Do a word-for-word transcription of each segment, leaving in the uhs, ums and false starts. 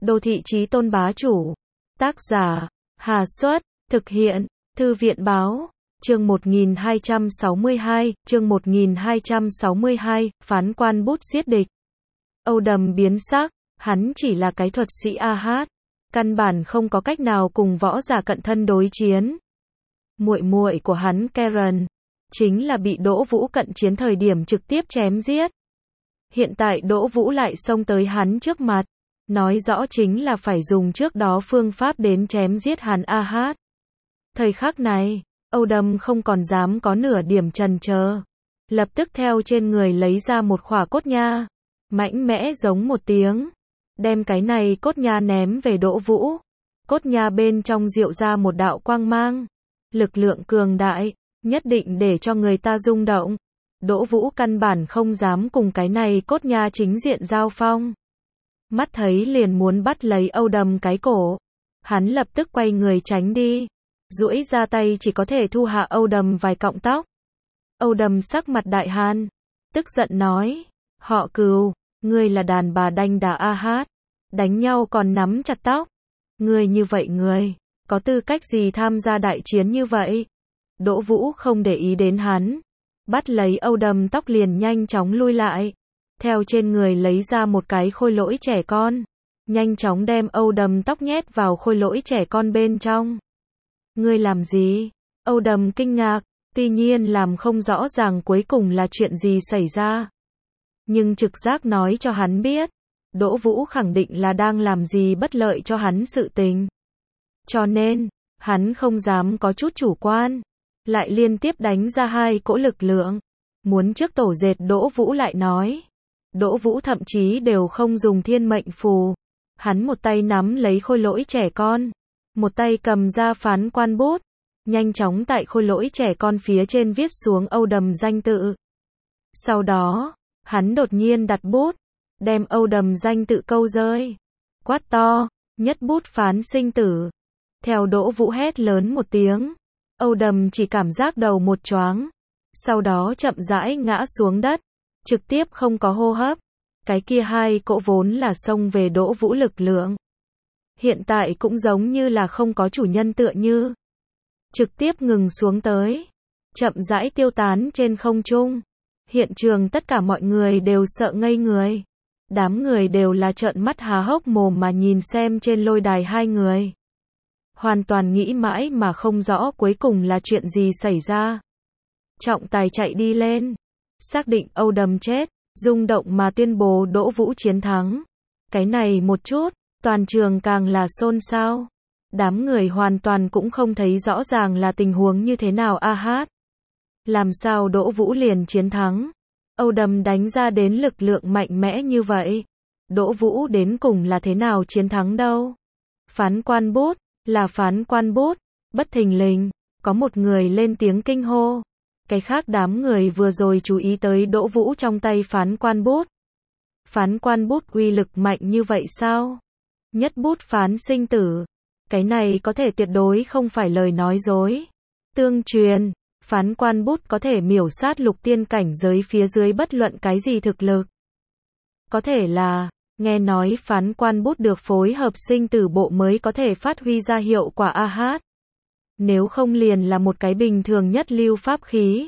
Đô thị chí tôn bá chủ. Tác giả, Hà Xuất, thực hiện, Thư viện báo. Chương một nghìn hai trăm sáu mươi hai, chương một nghìn hai trăm sáu mươi hai, phán quan bút giết địch. Âu Đầm biến sắc, hắn chỉ là cái thuật sĩ a hát, căn bản không có cách nào cùng võ giả cận thân đối chiến. Muội muội của hắn Karen, chính là bị Đỗ Vũ cận chiến thời điểm trực tiếp chém giết. Hiện tại Đỗ Vũ lại xông tới hắn trước mặt, nói rõ chính là phải dùng trước đó phương pháp đến chém giết hắn a hát. Thời khắc này, Âu Đầm không còn dám có nửa điểm chần chờ, lập tức theo trên người lấy ra một khỏa cốt nha, mạnh mẽ giống một tiếng, đem cái này cốt nha ném về Đỗ Vũ. Cốt nha bên trong diệu ra một đạo quang mang, lực lượng cường đại, nhất định để cho người ta rung động. Đỗ Vũ căn bản không dám cùng cái này cốt nha chính diện giao phong. Mắt thấy liền muốn bắt lấy Âu Đầm cái cổ, hắn lập tức quay người tránh đi, duỗi ra tay chỉ có thể thu hạ Âu Đầm vài cọng tóc. Âu Đầm sắc mặt đại hàn, tức giận nói, họ Cừu, ngươi là đàn bà đanh đá a hát, đánh nhau còn nắm chặt tóc. Ngươi như vậy người, có tư cách gì tham gia đại chiến như vậy? Đỗ Vũ không để ý đến hắn, bắt lấy Âu Đầm tóc liền nhanh chóng lui lại, theo trên người lấy ra một cái khôi lỗi trẻ con, nhanh chóng đem Âu Đầm tóc nhét vào khôi lỗi trẻ con bên trong. Ngươi làm gì? Âu Đầm kinh ngạc, tuy nhiên làm không rõ ràng cuối cùng là chuyện gì xảy ra. Nhưng trực giác nói cho hắn biết, Đỗ Vũ khẳng định là đang làm gì bất lợi cho hắn sự tình. Cho nên, hắn không dám có chút chủ quan, lại liên tiếp đánh ra hai cỗ lực lượng, muốn trước tổ dệt Đỗ Vũ lại nói. Đỗ Vũ thậm chí đều không dùng thiên mệnh phù, hắn một tay nắm lấy khôi lỗi trẻ con, một tay cầm ra phán quan bút, nhanh chóng tại khôi lỗi trẻ con phía trên viết xuống Âu Đầm danh tự. Sau đó, hắn đột nhiên đặt bút, đem Âu Đầm danh tự câu rơi, quát to, nhất bút phán sinh tử. Theo Đỗ Vũ hét lớn một tiếng, Âu Đầm chỉ cảm giác đầu một choáng, sau đó chậm rãi ngã xuống đất, trực tiếp không có hô hấp. Cái kia hai cỗ vốn là xông về Đỗ Vũ lực lượng, hiện tại cũng giống như là không có chủ nhân tựa như, trực tiếp ngừng xuống tới, chậm rãi tiêu tán trên không trung. Hiện trường tất cả mọi người đều sợ ngây người, đám người đều là trợn mắt há hốc mồm mà nhìn xem trên lôi đài hai người, hoàn toàn nghĩ mãi mà không rõ cuối cùng là chuyện gì xảy ra. Trọng tài chạy đi lên, xác định Âu Đầm chết, rung động mà tuyên bố Đỗ Vũ chiến thắng. Cái này một chút, toàn trường càng là xôn xao. Đám người hoàn toàn cũng không thấy rõ ràng là tình huống như thế nào a hát. Làm sao Đỗ Vũ liền chiến thắng? Âu Đầm đánh ra đến lực lượng mạnh mẽ như vậy. Đỗ Vũ đến cùng là thế nào chiến thắng đâu? Phán quan bút, là phán quan bút. Bất thình lình, có một người lên tiếng kinh hô. Cái khác đám người vừa rồi chú ý tới Đỗ Vũ trong tay phán quan bút. Phán quan bút uy lực mạnh như vậy sao? Nhất bút phán sinh tử. Cái này có thể tuyệt đối không phải lời nói dối. Tương truyền, phán quan bút có thể miểu sát lục tiên cảnh giới phía dưới bất luận cái gì thực lực. Có thể là, nghe nói phán quan bút được phối hợp sinh tử bộ mới có thể phát huy ra hiệu quả a hát. Nếu không liền là một cái bình thường nhất lưu pháp khí.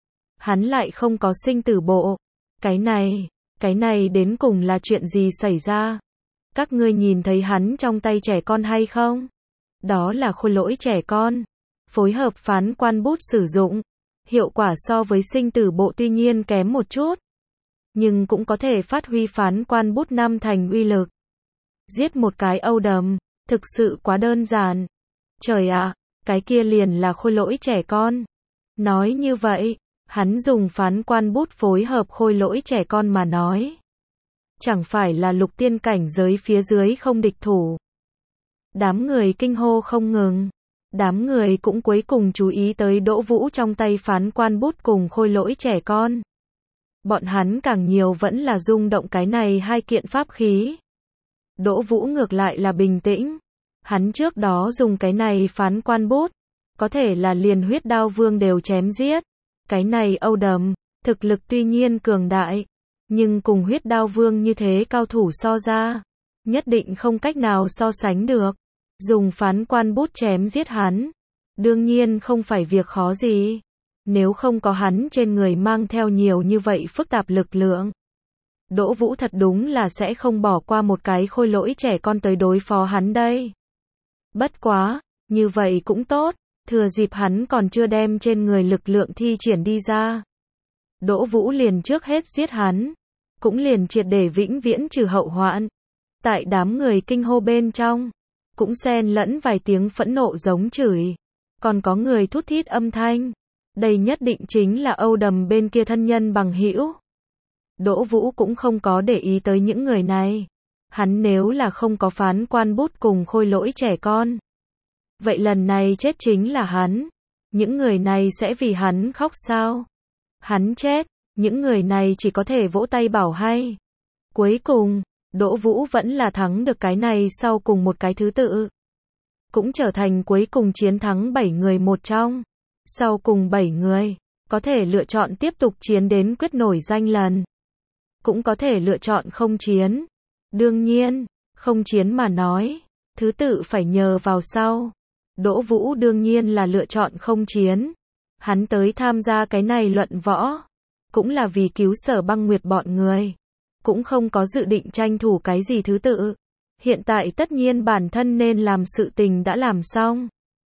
Hắn lại không có sinh tử bộ. Cái này, cái này đến cùng là chuyện gì xảy ra? Các ngươi nhìn thấy hắn trong tay trẻ con hay không? Đó là khôi lỗi trẻ con. Phối hợp phán quan bút sử dụng. Hiệu quả so với sinh tử bộ tuy nhiên kém một chút, nhưng cũng có thể phát huy phán quan bút năm thành uy lực. Giết một cái Âu Đầm, thực sự quá đơn giản. Trời ạ! Cái kia liền là khôi lỗi trẻ con. Nói như vậy, hắn dùng phán quan bút phối hợp khôi lỗi trẻ con mà nói. Chẳng phải là lục tiên cảnh giới phía dưới không địch thủ. Đám người kinh hô không ngừng. Đám người cũng cuối cùng chú ý tới Đỗ Vũ trong tay phán quan bút cùng khôi lỗi trẻ con. Bọn hắn càng nhiều vẫn là rung động cái này hai kiện pháp khí. Đỗ Vũ ngược lại là bình tĩnh. Hắn trước đó dùng cái này phán quan bút, có thể là liền huyết đao vương đều chém giết. Cái này Âu Đầm, thực lực tuy nhiên cường đại, nhưng cùng huyết đao vương như thế cao thủ so ra, nhất định không cách nào so sánh được. Dùng phán quan bút chém giết hắn, đương nhiên không phải việc khó gì. Nếu không có hắn trên người mang theo nhiều như vậy phức tạp lực lượng, Đỗ Vũ thật đúng là sẽ không bỏ qua một cái khôi lỗi trẻ con tới đối phó hắn đây. Bất quá, như vậy cũng tốt, thừa dịp hắn còn chưa đem trên người lực lượng thi triển đi ra. Đỗ Vũ liền trước hết giết hắn, cũng liền triệt để vĩnh viễn trừ hậu hoạn. Tại đám người kinh hô bên trong, cũng xen lẫn vài tiếng phẫn nộ giống chửi, còn có người thút thít âm thanh. Đây nhất định chính là Âu Đầm bên kia thân nhân bằng hữu. Đỗ Vũ cũng không có để ý tới những người này. Hắn nếu là không có phán quan bút cùng khôi lỗi trẻ con, vậy lần này chết chính là hắn. Những người này sẽ vì hắn khóc sao? Hắn chết, những người này chỉ có thể vỗ tay bảo hay. Cuối cùng, Đỗ Vũ vẫn là thắng được cái này sau cùng một cái thứ tự. Cũng trở thành cuối cùng chiến thắng bảy người một trong. Sau cùng bảy người, có thể lựa chọn tiếp tục chiến đến quyết nổi danh lần. Cũng có thể lựa chọn không chiến. Đương nhiên, không chiến mà nói, thứ tự phải nhờ vào sau. Đỗ Vũ đương nhiên là lựa chọn không chiến. Hắn tới tham gia cái này luận võ, cũng là vì cứu Sở Băng Nguyệt bọn người. Cũng không có dự định tranh thủ cái gì thứ tự. Hiện tại tất nhiên bản thân nên làm sự tình đã làm xong.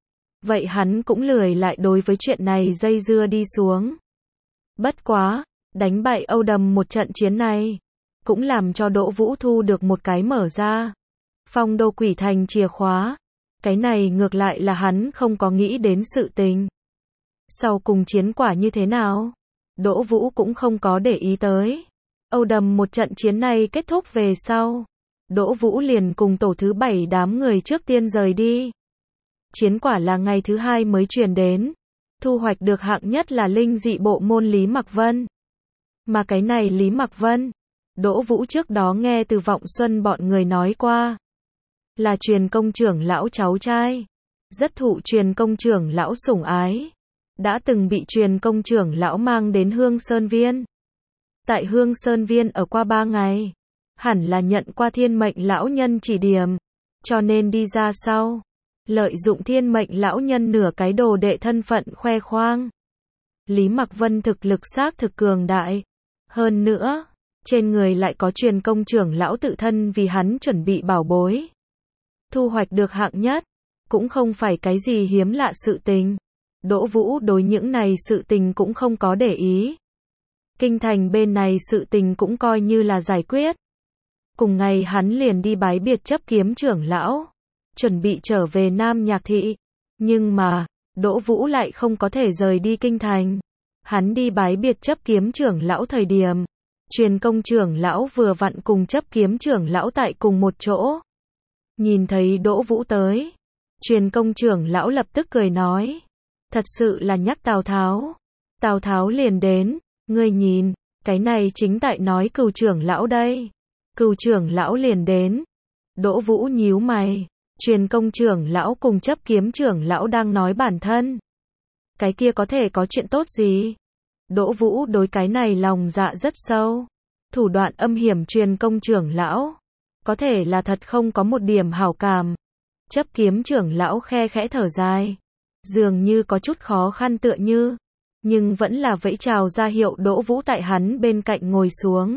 Vậy hắn cũng lười lại đối với chuyện này dây dưa đi xuống. Bất quá, đánh bại Âu Đầm một trận chiến này, cũng làm cho Đỗ Vũ thu được một cái mở ra. Phong Đô Quỷ Thành chìa khóa. Cái này ngược lại là hắn không có nghĩ đến sự tình. Sau cùng chiến quả như thế nào? Đỗ Vũ cũng không có để ý tới. Âu Đầm một trận chiến này kết thúc về sau, Đỗ Vũ liền cùng tổ thứ bảy đám người trước tiên rời đi. Chiến quả là ngày thứ hai mới truyền đến. Thu hoạch được hạng nhất là linh dị bộ môn Lý Mặc Vân. Mà cái này Lý Mặc Vân, Đỗ Vũ trước đó nghe từ Vọng Xuân bọn người nói qua. Là Truyền Công trưởng lão cháu trai. Rất thụ Truyền Công trưởng lão sủng ái. Đã từng bị Truyền Công trưởng lão mang đến Hương Sơn Viên. Tại Hương Sơn Viên ở qua ba ngày. Hẳn là nhận qua Thiên Mệnh lão nhân chỉ điểm. Cho nên đi ra sau, lợi dụng Thiên Mệnh lão nhân nửa cái đồ đệ thân phận khoe khoang. Lý Mặc Vân thực lực xác thực cường đại. Hơn nữa, trên người lại có Truyền Công trưởng lão tự thân vì hắn chuẩn bị bảo bối. Thu hoạch được hạng nhất, cũng không phải cái gì hiếm lạ sự tình. Đỗ Vũ đối những này sự tình cũng không có để ý. Kinh thành bên này sự tình cũng coi như là giải quyết. Cùng ngày hắn liền đi bái biệt chấp kiếm trưởng lão, chuẩn bị trở về Nam Nhạc Thị. Nhưng mà, Đỗ Vũ lại không có thể rời đi kinh thành. Hắn đi bái biệt chấp kiếm trưởng lão thời điểm, Truyền Công trưởng lão vừa vặn cùng chấp kiếm trưởng lão tại cùng một chỗ. Nhìn thấy Đỗ Vũ tới, Truyền Công trưởng lão lập tức cười nói. Thật sự là nhắc Tào Tháo. Tào Tháo liền đến, ngươi nhìn, cái này chính tại nói Cừu trưởng lão đây. Cừu trưởng lão liền đến. Đỗ Vũ nhíu mày, Truyền Công trưởng lão cùng chấp kiếm trưởng lão đang nói bản thân. Cái kia có thể có chuyện tốt gì? Đỗ Vũ đối cái này lòng dạ rất sâu. Thủ đoạn âm hiểm Truyền Công trưởng lão, có thể là thật không có một điểm hảo cảm. Chấp kiếm trưởng lão khe khẽ thở dài, dường như có chút khó khăn tựa như, nhưng vẫn là vẫy chào ra hiệu Đỗ Vũ tại hắn bên cạnh ngồi xuống.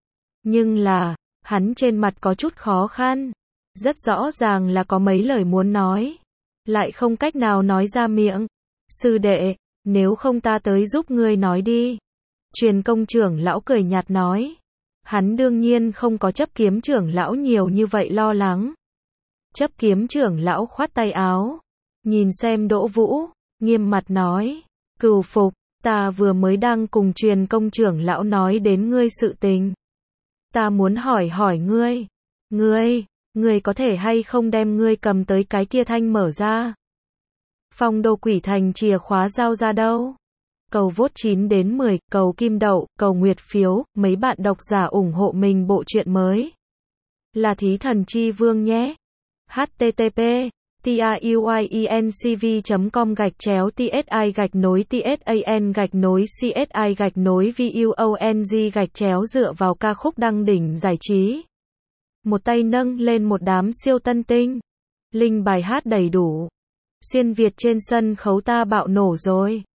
Nhưng là, hắn trên mặt có chút khó khăn, rất rõ ràng là có mấy lời muốn nói, lại không cách nào nói ra miệng. Sư đệ, nếu không ta tới giúp ngươi nói đi. Truyền Công trưởng lão cười nhạt nói. Hắn đương nhiên không có chấp kiếm trưởng lão nhiều như vậy lo lắng. Chấp kiếm trưởng lão khoát tay áo, nhìn xem Đỗ Vũ, nghiêm mặt nói. Cừu Phục, ta vừa mới đang cùng Truyền Công trưởng lão nói đến ngươi sự tình. Ta muốn hỏi hỏi ngươi. Ngươi, ngươi có thể hay không đem ngươi cầm tới cái kia thanh mở ra? Phong Đô Quỷ Thành chìa khóa giao ra đâu? Cầu vote chín đến mười, cầu kim đậu, cầu nguyệt phiếu, mấy bạn độc giả ủng hộ mình bộ truyện mới. Là Thí Thần Chi Vương nhé. http truyencv com gạch chéo tsi gạch nối tsan gạch nối csi gạch nối vung gạch chéo dựa vào ca khúc đăng đỉnh giải trí. một tay nâng lên một đám siêu tân tinh. Linh bài hát đầy đủ. Xuyên Việt trên sân khấu ta bạo nổ rồi.